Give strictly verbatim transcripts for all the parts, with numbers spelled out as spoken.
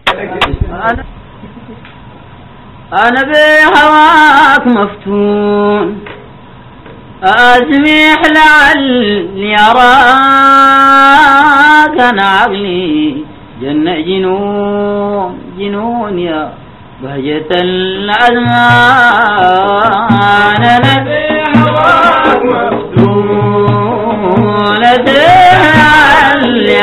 أنا بهواك مفتون أسمح لعلي أراك أنا عقلي جنة جنون جنون يا بهجة الأزمان. أنا بهواك مفتون أسمح لعلي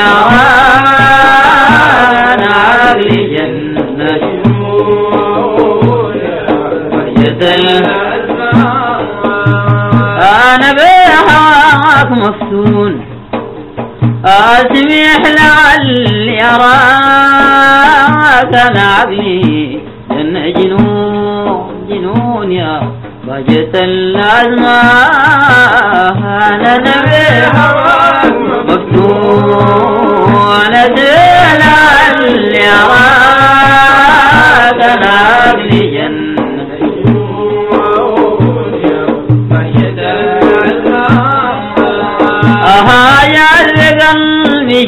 أراك أنا عقلي جنة جنون يا بهجة الأزمان. أنا بهواك مفتون أسمح لعلي أراك أنا عقلي جنة جنون جنون يا بهجة الأزمان. أنا بهواك مفتون أسمح لعلي أراك أنا عقلي جنة قلبي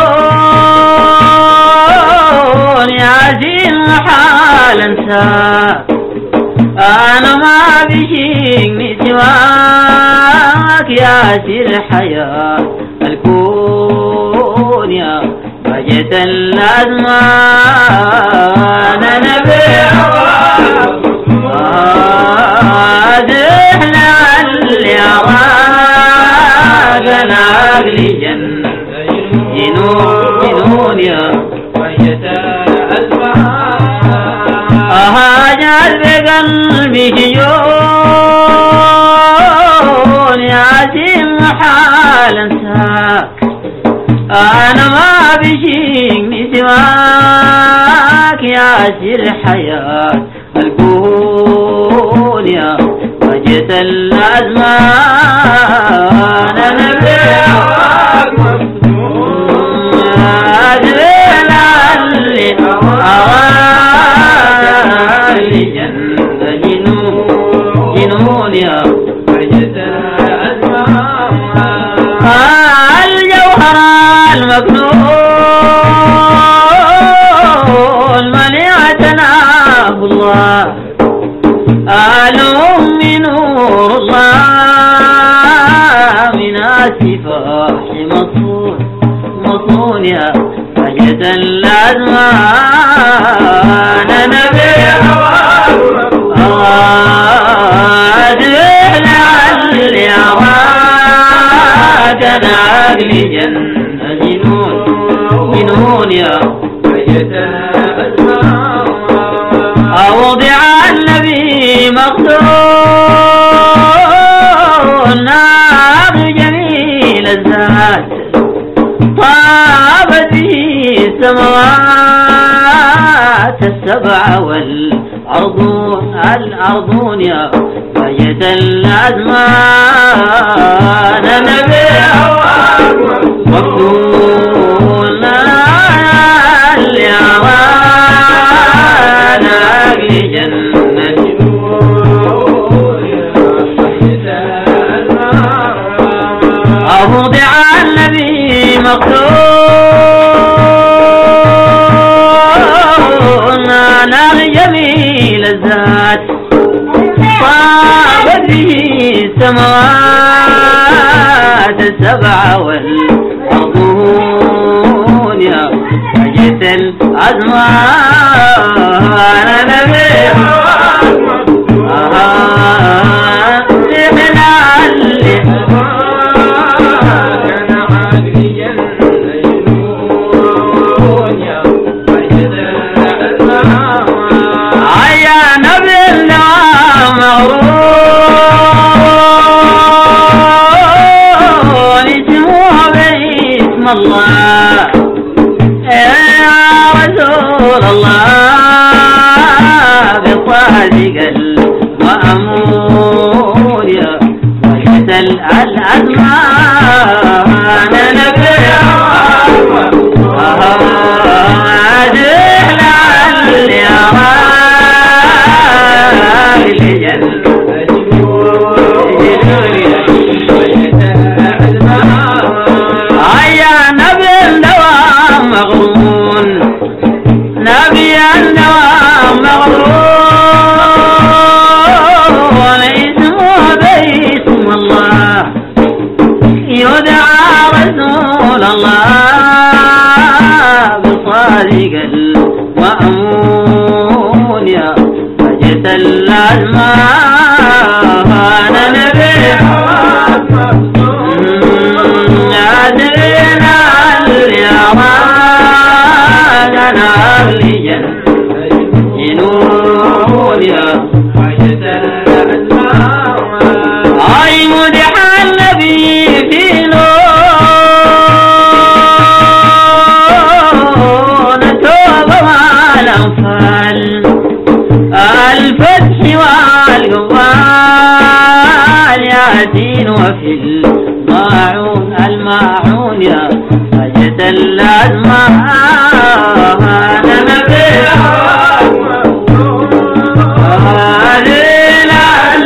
شجون ياسين حال انساك انا ما بشيقني سواك ياسر الحياة الكون يا بهجة الازمان. انا بهواك ازح لعلي اراك انا عقلي جنة جنون جنون يا بهجة الأزمان. أهاجر بقلبي شجون ياسين حال انساك أنا ما بشيقني سواك ياسر الحياة الكون يا بهجة الأزمان. أنا بهواك لعلي أراك جنة جنون جنون يا بهجة الأزمان. الجوهر المكنون من اعتناه الله آلهم من نور الله من السفاح مصون مصون يا بهجة الأزمان. أنا بهواك أزح لعلي أراك أنا عقلي جنة جنون جنون يا بهجة الأزمان. أوضع النبي مقتول نار جميل الذات طابت به السماوات السبع والأرضون الأرضون يا بهجة الأزمان. أنا بهواك مفتون لعلي أراك عقلي جنة جنون يا بهجة الأزمان. أوضع النبي مقتول نار جميل الذات طابت به السماوات السبع والأرضون يا بهجة الأزمان. أنا بهواك أزح لعلي أراك أنا عقلي جنة جنون يا بهجة الأزمان. عيا نبي الله مغرور اسمه باسم الله يا رسول الله بصادق المأمور يا بهجة الأزمان. أنا بهواك أزح لعلي أراك جنة جنون يا بهجة الأزمان. يا نبي الدوام مغرور نبي الصادق المأمون يا بهجة الأزمان نبي نادرنا اليمان نهلي جنون يا بهجة الأزمان أي مدح النبي في لون توب والأنفال الفتح والقوال ياسين وفي الماعون الماعون يا بهجة الأزمان نبي هذينا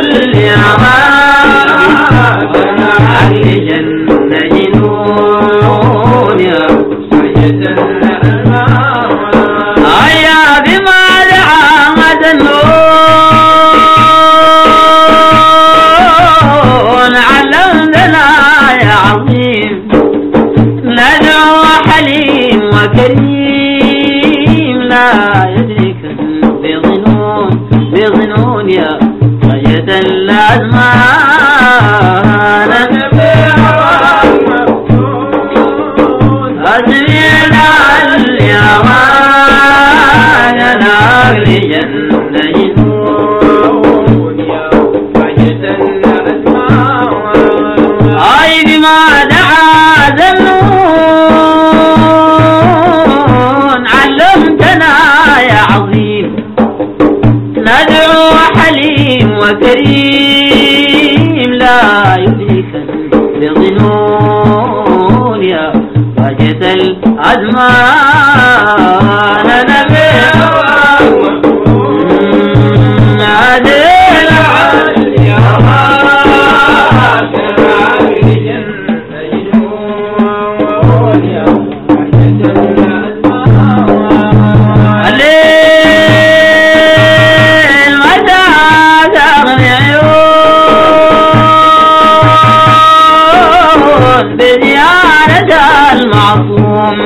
اليمان أهل جنة جنون يا بهجة الأزمان أيا بما دعا مدنون علمتنا يا عظيم ندعو حليم وكريم لا يدرك بظنون بظنون يا بهجة الأزمان أسرنا اليمان نهل جنة جنون يا بهجة الأزمان أي بما دعا ذنون علمتنا يا عظيم ندعو حليم وكريم لا يدرك بظنون يا بهجة الأزمان نبي نادر اليمان أهل جنة جنون يا بهجة الأزمان الليل متى تغني عيون بزيارة المعصوم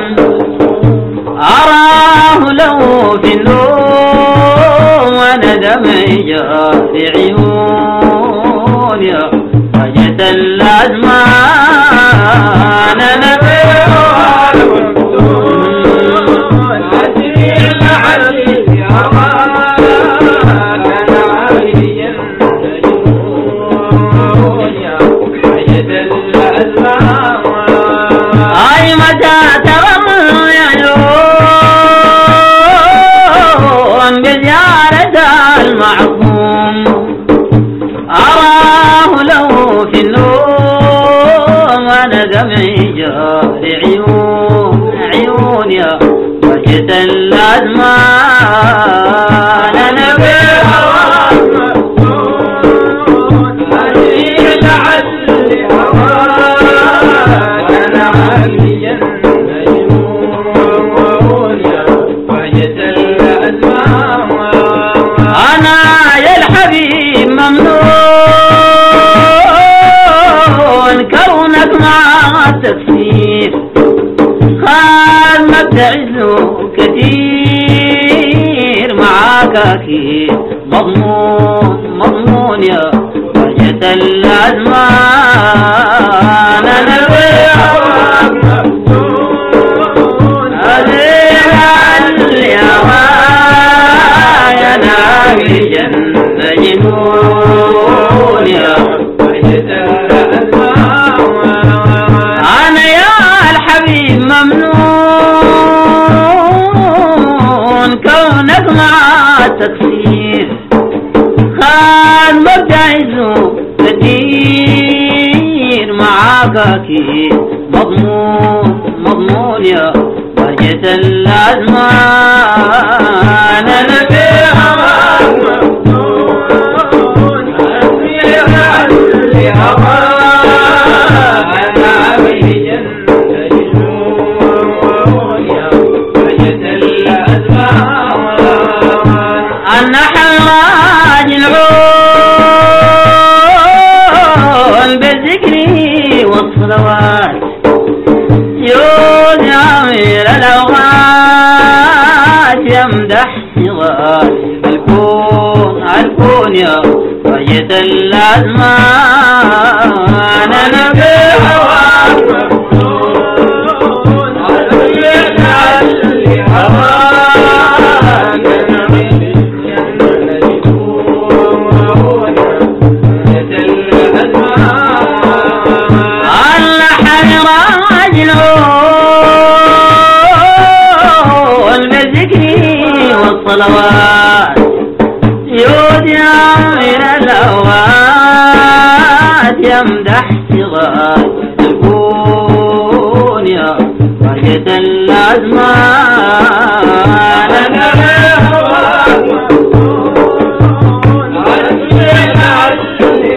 أراه له في النوم وندم جاري عيون يا بهجة الأزمان نبي أي متى تغمى يعلون بزيارة المعصوم أراه له في النوم وندم جاري عيون عيون يا بهجة الأزمان نبي أنا يا الحبيب ممنون كونك مع التفسير خدمك تعز كثير معاك أكيد مضمون مضمون يا بهجة الأزمان نبي جنة جنون يا بهجة الأزمان أنا يا الحبيب ممنون كونك مع التقصير خدمك تعز كثير معاك أكيد مضمون مضمون يا بهجة الأزمان نبي النحل راجلون بالذكر والصلوات يوم يعمل الأوقات يمدح صغار الكون الكون يا بهجة الأزمان. أنا بهواك مفتون عليك اللي هواك. أنا بالجنة نجوم بهجة الأزمان. الله حيراج لون بالذكر والصلوات يودع من الأوقات يمدح صغار الكون يا بهجة الأزمان. أنا بهواك مفتون عليك اللي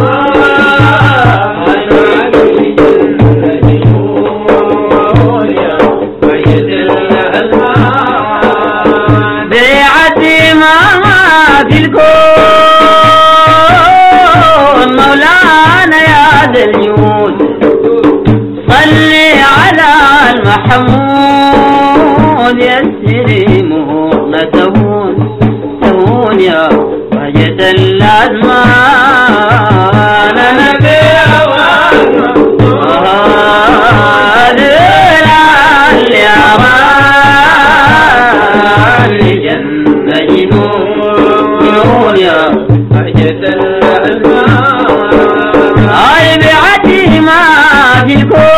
هواك. أنا بالجنة نجوم بهجة الأزمان. بيعدي ما في الكون مولانا يا ذا الجود صلي على المحمود يسري مهنا تهون تهون يا بهجة الأزمان. أنا بهواك مفتون اللي أراد لجنة جنون يا بهجة الأزمان. هاي بعدي ما في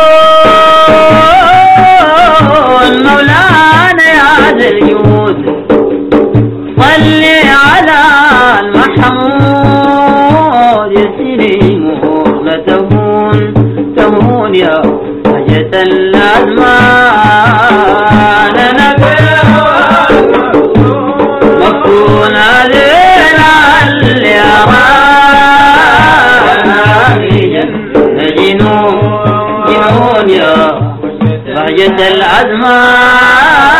الكون مولانا يا ذا الجود صلي على المحمود يسري مهنا تهون تهون يا بهجة الأزمان. أنا بهواك مفتون علينا اللي أراد جنون جنون يا بهجة الأزمان.